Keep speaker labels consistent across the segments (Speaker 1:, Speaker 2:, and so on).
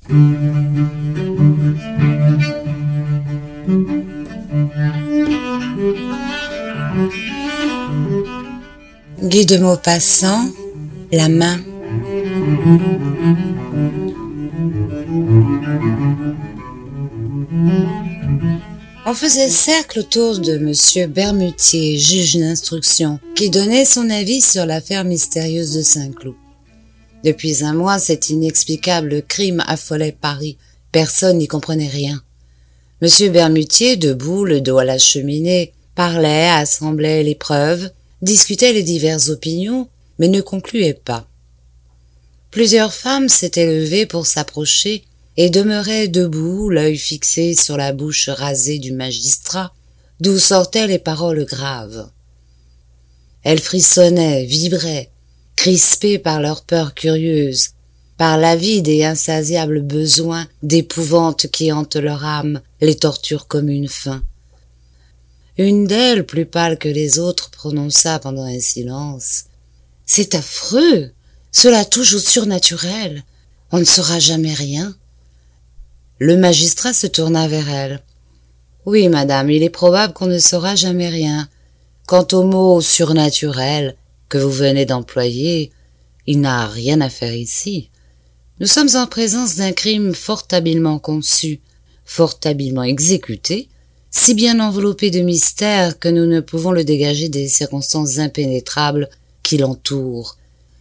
Speaker 1: Guy de Maupassant, La main. On faisait cercle autour de Monsieur Bermutier, juge d'instruction, qui donnait son avis sur l'affaire mystérieuse de Saint-Cloud. Depuis un mois, cet inexplicable crime affolait Paris. Personne n'y comprenait rien. Monsieur Bermutier, debout, le dos à la cheminée, parlait, assemblait les preuves, discutait les diverses opinions, mais ne concluait pas. Plusieurs femmes s'étaient levées pour s'approcher et demeuraient debout, l'œil fixé sur la bouche rasée du magistrat, d'où sortaient les paroles graves. Elles frissonnaient, vibraient, crispées par leur peur curieuse, par l'avide et insatiable besoin d'épouvante qui hante leur âme, les torture comme une faim. Une d'elles, plus pâle que les autres, prononça pendant un silence. « C'est affreux! Cela touche au surnaturel. On ne saura jamais rien. » Le magistrat se tourna vers elle. « Oui, madame, il est probable qu'on ne saura jamais rien. Quant au mot « surnaturel » que vous venez d'employer, il n'a rien à faire ici. Nous sommes en présence d'un crime fort habilement conçu, fort habilement exécuté, si bien enveloppé de mystère que nous ne pouvons le dégager des circonstances impénétrables qui l'entourent.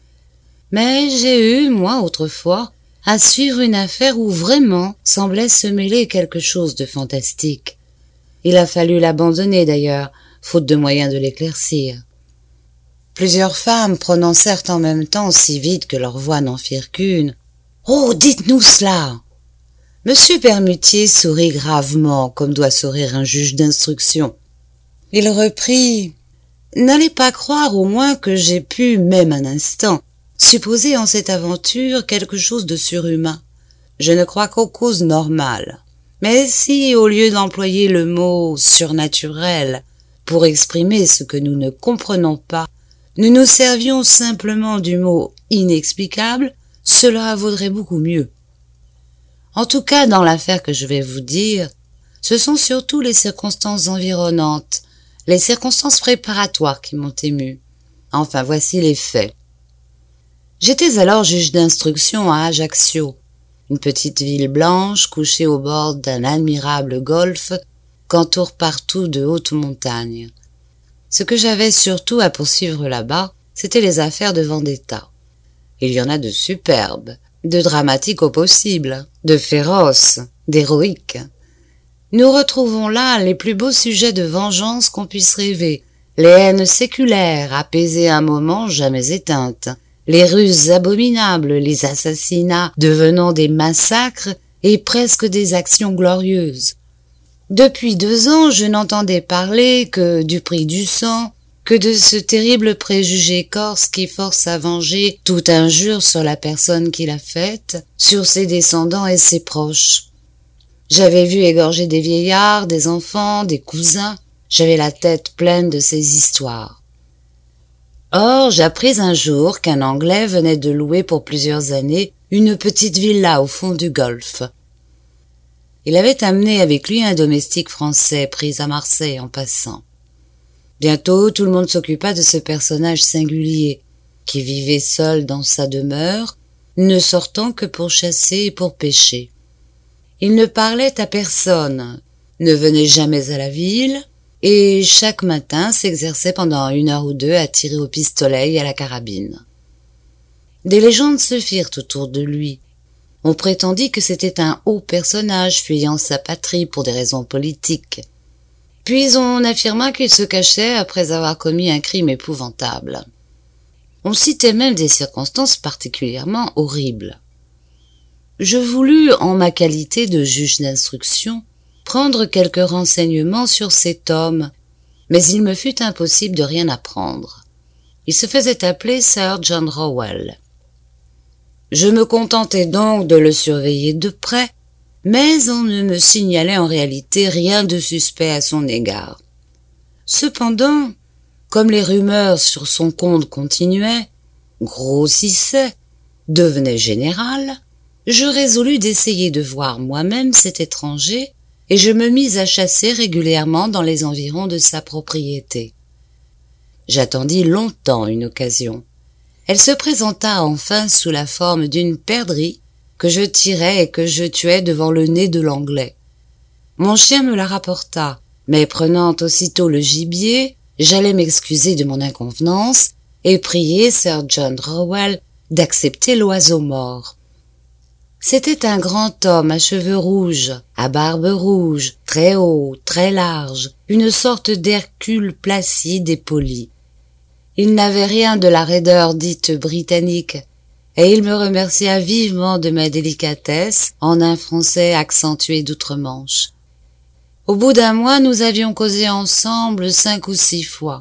Speaker 1: Mais j'ai eu, moi, autrefois, à suivre une affaire où vraiment semblait se mêler quelque chose de fantastique. Il a fallu l'abandonner d'ailleurs, faute de moyens de l'éclaircir. Plusieurs femmes prononcèrent en même temps si vite que leurs voix n'en firent qu'une. « Oh, dites-nous cela !» Monsieur Bermutier sourit gravement, comme doit sourire un juge d'instruction. Il reprit « N'allez pas croire au moins que j'ai pu, même un instant, supposer en cette aventure quelque chose de surhumain. Je ne crois qu'aux causes normales. Mais si, au lieu d'employer le mot « surnaturel » pour exprimer ce que nous ne comprenons pas, nous nous servions simplement du mot « inexplicable », cela vaudrait beaucoup mieux. En tout cas, dans l'affaire que je vais vous dire, ce sont surtout les circonstances environnantes, les circonstances préparatoires qui m'ont ému. Enfin, voici les faits. J'étais alors juge d'instruction à Ajaccio, une petite ville blanche couchée au bord d'un admirable golfe qu'entourent partout de hautes montagnes. Ce que j'avais surtout à poursuivre là-bas, c'étaient les affaires de vendetta. Il y en a de superbes, de dramatiques au possible, de féroces, d'héroïques. Nous retrouvons là les plus beaux sujets de vengeance qu'on puisse rêver, les haines séculaires, apaisées un moment, jamais éteintes, les ruses abominables, les assassinats devenant des massacres et presque des actions glorieuses. Depuis 2 ans, je n'entendais parler que du prix du sang, que de ce terrible préjugé corse qui force à venger toute injure sur la personne qui l'a faite, sur ses descendants et ses proches. J'avais vu égorger des vieillards, des enfants, des cousins, j'avais la tête pleine de ces histoires. Or, j'appris un jour qu'un Anglais venait de louer pour plusieurs années une petite villa au fond du golfe. Il avait amené avec lui un domestique français pris à Marseille en passant. Bientôt, tout le monde s'occupa de ce personnage singulier, qui vivait seul dans sa demeure, ne sortant que pour chasser et pour pêcher. Il ne parlait à personne, ne venait jamais à la ville, et chaque matin s'exerçait pendant 1 heure ou 2 à tirer au pistolet et à la carabine. Des légendes se firent autour de lui. On prétendit que c'était un haut personnage fuyant sa patrie pour des raisons politiques. Puis on affirma qu'il se cachait après avoir commis un crime épouvantable. On citait même des circonstances particulièrement horribles. Je voulus, en ma qualité de juge d'instruction, prendre quelques renseignements sur cet homme, mais il me fut impossible de rien apprendre. Il se faisait appeler Sir John Rowell. Je me contentais donc de le surveiller de près, mais on ne me signalait en réalité rien de suspect à son égard. Cependant, comme les rumeurs sur son compte continuaient, grossissaient, devenaient générales, je résolus d'essayer de voir moi-même cet étranger et je me mis à chasser régulièrement dans les environs de sa propriété. J'attendis longtemps une occasion. Elle se présenta enfin sous la forme d'une perdrix que je tirai et que je tuai devant le nez de l'Anglais. Mon chien me la rapporta, mais prenant aussitôt le gibier, j'allais m'excuser de mon inconvenance et prier Sir John Rowell d'accepter l'oiseau mort. C'était un grand homme à cheveux rouges, à barbe rouge, très haut, très large, une sorte d'Hercule placide et poli. Il n'avait rien de la raideur dite britannique, et il me remercia vivement de ma délicatesse en un français accentué d'outre-Manche. Au bout d'un mois, nous avions causé ensemble 5 ou 6 fois.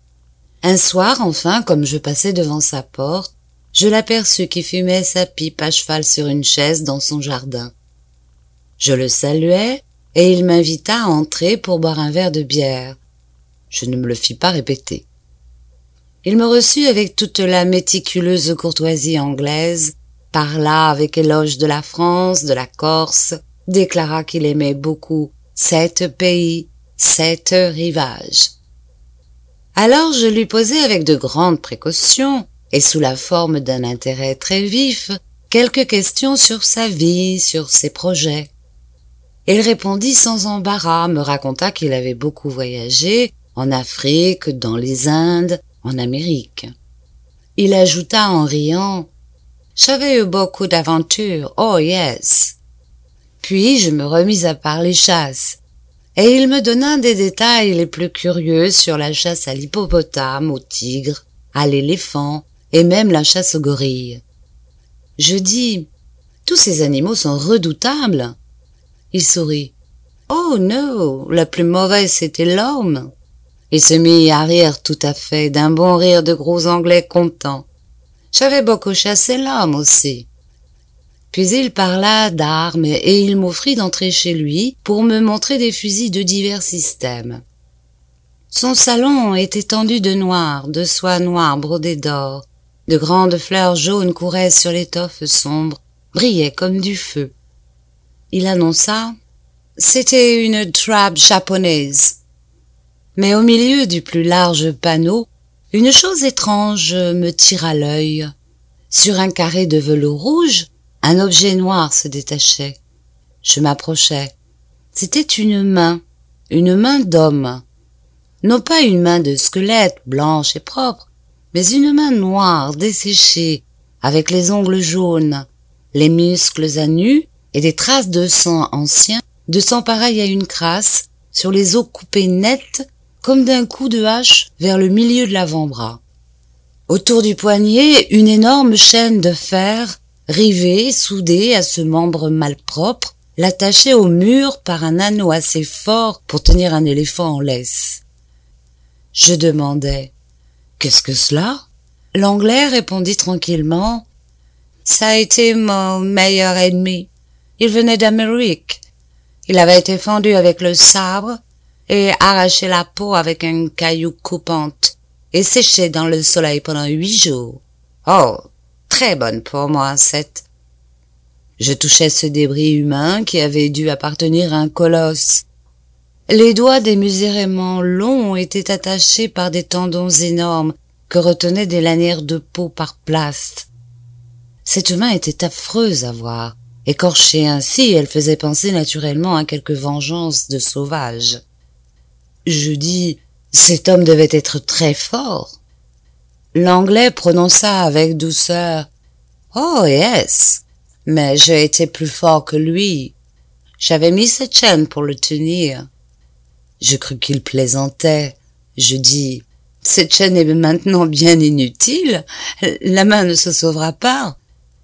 Speaker 1: Un soir, enfin, comme je passais devant sa porte, je l'aperçus qui fumait sa pipe à cheval sur une chaise dans son jardin. Je le saluai, et il m'invita à entrer pour boire un verre de bière. Je ne me le fis pas répéter. Il me reçut avec toute la méticuleuse courtoisie anglaise, parla avec éloge de la France, de la Corse, déclara qu'il aimait beaucoup 7 pays, 7 rivages. Alors je lui posai avec de grandes précautions, et sous la forme d'un intérêt très vif, quelques questions sur sa vie, sur ses projets. Il répondit sans embarras, me raconta qu'il avait beaucoup voyagé, en Afrique, dans les Indes, en Amérique. Il ajouta en riant « J'avais eu beaucoup d'aventures, oh yes !» Puis je me remis à parler chasse, et il me donna des détails les plus curieux sur la chasse à l'hippopotame, au tigre, à l'éléphant, et même la chasse aux gorilles. Je dis « Tous ces animaux sont redoutables !» Il sourit « Oh non, la plus mauvaise c'était l'homme !» Il se mit à rire tout à fait, d'un bon rire de gros anglais contents. J'avais beaucoup chassé l'homme aussi. Puis il parla d'armes et il m'offrit d'entrer chez lui pour me montrer des fusils de divers systèmes. Son salon était tendu de noir, de soie noire brodée d'or. De grandes fleurs jaunes couraient sur l'étoffe sombre, brillaient comme du feu. Il annonça « C'était une trappe japonaise ». Mais au milieu du plus large panneau, une chose étrange me tira l'œil. Sur un carré de velours rouge, un objet noir se détachait. Je m'approchai. C'était une main d'homme. Non pas une main de squelette, blanche et propre, mais une main noire, desséchée, avec les ongles jaunes, les muscles à nu et des traces de sang ancien, de sang pareil à une crasse, sur les os coupés nets, comme d'un coup de hache vers le milieu de l'avant-bras. Autour du poignet, une énorme chaîne de fer, rivée, soudée à ce membre malpropre, l'attachait au mur par un anneau assez fort pour tenir un éléphant en laisse. Je demandai « Qu'est-ce que cela ?» L'Anglais répondit tranquillement « Ça a été mon meilleur ennemi. Il venait d'Amérique. Il avait été fendu avec le sabre et arraché la peau avec un caillou coupante et séché dans le soleil pendant 8 jours. Oh, très bonne pour moi, cette. » Je touchais ce débris humain qui avait dû appartenir à un colosse. Les doigts démesurément longs étaient attachés par des tendons énormes que retenaient des lanières de peau par plaste. Cette main était affreuse à voir. Écorchée ainsi, elle faisait penser naturellement à quelque vengeance de sauvage. Je dis, cet homme devait être très fort. L'Anglais prononça avec douceur, « Oh yes, mais j'ai été plus fort que lui. J'avais mis cette chaîne pour le tenir. » Je crus qu'il plaisantait. Je dis, « Cette chaîne est maintenant bien inutile. La main ne se sauvera pas. »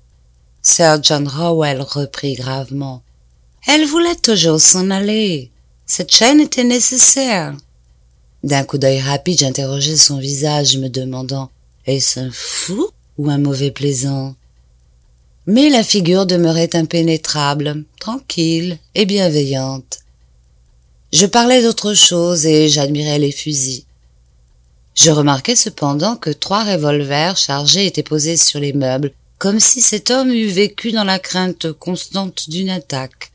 Speaker 1: Sir John Rowell reprit gravement. « Elle voulait toujours s'en aller. Cette chaîne était nécessaire. » D'un coup d'œil rapide, j'interrogeai son visage, me demandant « Est-ce un fou ou un mauvais plaisant ?» Mais la figure demeurait impénétrable, tranquille et bienveillante. Je parlais d'autre chose et j'admirais les fusils. Je remarquai cependant que 3 revolvers chargés étaient posés sur les meubles comme si cet homme eût vécu dans la crainte constante d'une attaque.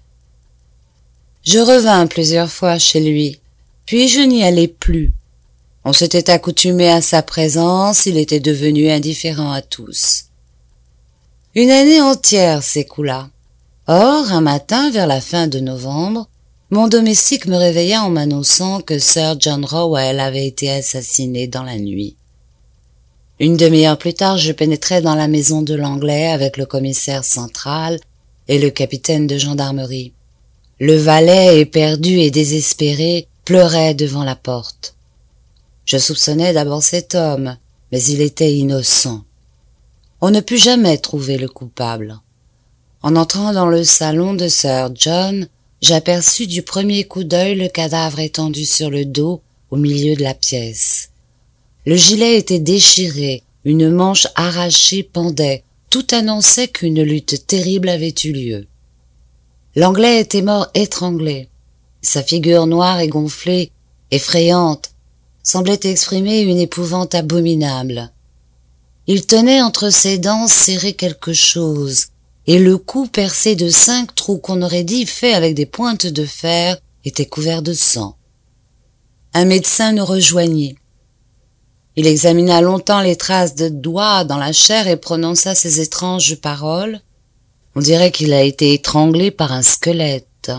Speaker 1: Je revins plusieurs fois chez lui, puis je n'y allai plus. On s'était accoutumé à sa présence, il était devenu indifférent à tous. Une année entière s'écoula. Or, un matin, vers la fin de novembre, mon domestique me réveilla en m'annonçant que Sir John Rowell avait été assassiné dans la nuit. Une demi-heure plus tard, je pénétrai dans la maison de l'Anglais avec le commissaire central et le capitaine de gendarmerie. Le valet, éperdu et désespéré, pleurait devant la porte. Je soupçonnais d'abord cet homme, mais il était innocent. On ne put jamais trouver le coupable. En entrant dans le salon de Sir John, j'aperçus du premier coup d'œil le cadavre étendu sur le dos au milieu de la pièce. Le gilet était déchiré, une manche arrachée pendait, tout annonçait qu'une lutte terrible avait eu lieu. L'Anglais était mort étranglé. Sa figure noire et gonflée, effrayante, semblait exprimer une épouvante abominable. Il tenait entre ses dents serré quelque chose, et le cou percé de 5 trous qu'on aurait dit faits avec des pointes de fer était couvert de sang. Un médecin nous rejoignit. Il examina longtemps les traces de doigts dans la chair et prononça ces étranges paroles. On dirait qu'il a été étranglé par un squelette.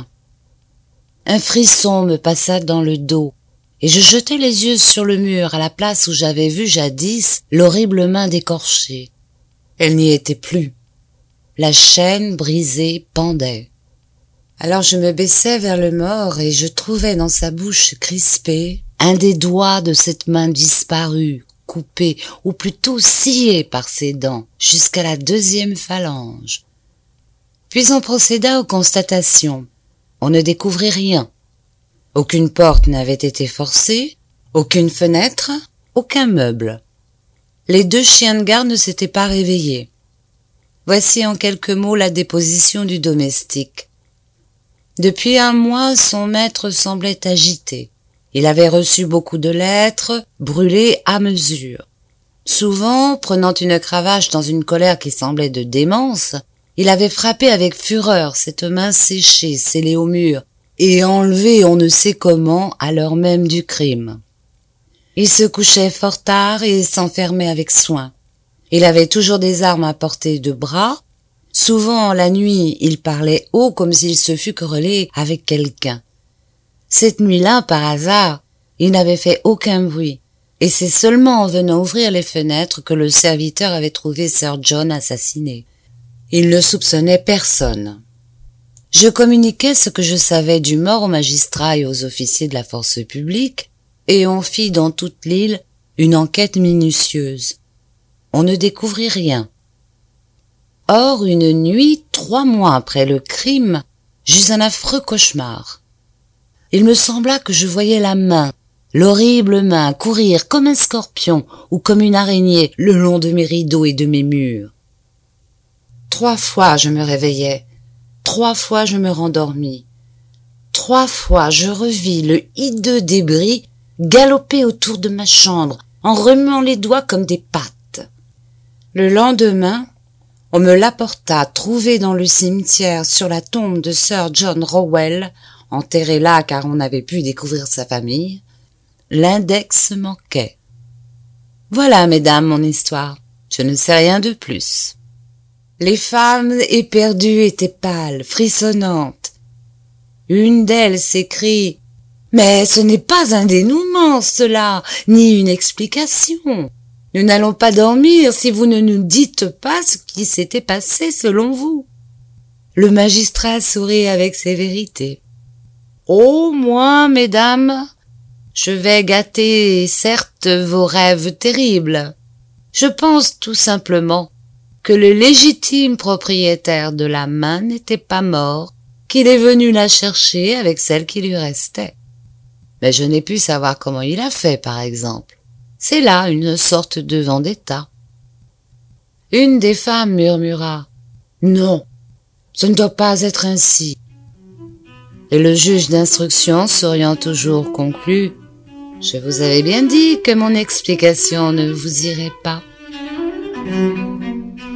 Speaker 1: Un frisson me passa dans le dos, et je jetai les yeux sur le mur à la place où j'avais vu jadis l'horrible main décorchée. Elle n'y était plus. La chaîne brisée pendait. Alors je me baissai vers le mort et je trouvai dans sa bouche crispée un des doigts de cette main disparue, coupé, ou plutôt scié par ses dents, jusqu'à la 2e phalange. Puis on procéda aux constatations. On ne découvrit rien. Aucune porte n'avait été forcée, aucune fenêtre, aucun meuble. Les 2 chiens de garde ne s'étaient pas réveillés. Voici en quelques mots la déposition du domestique. Depuis 1 mois, son maître semblait agité. Il avait reçu beaucoup de lettres, brûlées à mesure. Souvent, prenant une cravache dans une colère qui semblait de démence, il avait frappé avec fureur cette main séchée, scellée au mur, et enlevée on ne sait comment à l'heure même du crime. Il se couchait fort tard et s'enfermait avec soin. Il avait toujours des armes à portée de bras. Souvent, la nuit, il parlait haut comme s'il se fût querellé avec quelqu'un. Cette nuit-là, par hasard, il n'avait fait aucun bruit, et c'est seulement en venant ouvrir les fenêtres que le serviteur avait trouvé Sir John assassiné. Il ne soupçonnait personne. Je communiquai ce que je savais du mort aux magistrats et aux officiers de la force publique, et on fit dans toute l'île une enquête minutieuse. On ne découvrit rien. Or, une nuit, 3 mois après le crime, j'eus un affreux cauchemar. Il me sembla que je voyais la main, l'horrible main, courir comme un scorpion ou comme une araignée le long de mes rideaux et de mes murs. 3 fois je me réveillai, 3 fois je me rendormis. 3 fois je revis le hideux débris galoper autour de ma chambre en remuant les doigts comme des pattes. Le lendemain, on me l'apporta trouvé dans le cimetière sur la tombe de Sir John Rowell, enterré là car on n'avait pu découvrir sa famille. L'index manquait. Voilà, mesdames, mon histoire. Je ne sais rien de plus. Les femmes éperdues étaient pâles, frissonnantes. Une d'elles s'écrie « Mais ce n'est pas un dénouement, cela, ni une explication. Nous n'allons pas dormir si vous ne nous dites pas ce qui s'était passé selon vous. » Le magistrat sourit avec sévérité. « Au moins, mesdames, je vais gâter, certes, vos rêves terribles. Je pense tout simplement que le légitime propriétaire de la main n'était pas mort, qu'il est venu la chercher avec celle qui lui restait. Mais je n'ai pu savoir comment il a fait, par exemple. C'est là une sorte de vendetta. » Une des femmes murmura « Non, ce ne doit pas être ainsi. » Et le juge d'instruction, souriant toujours, conclut « Je vous avais bien dit que mon explication ne vous irait pas. »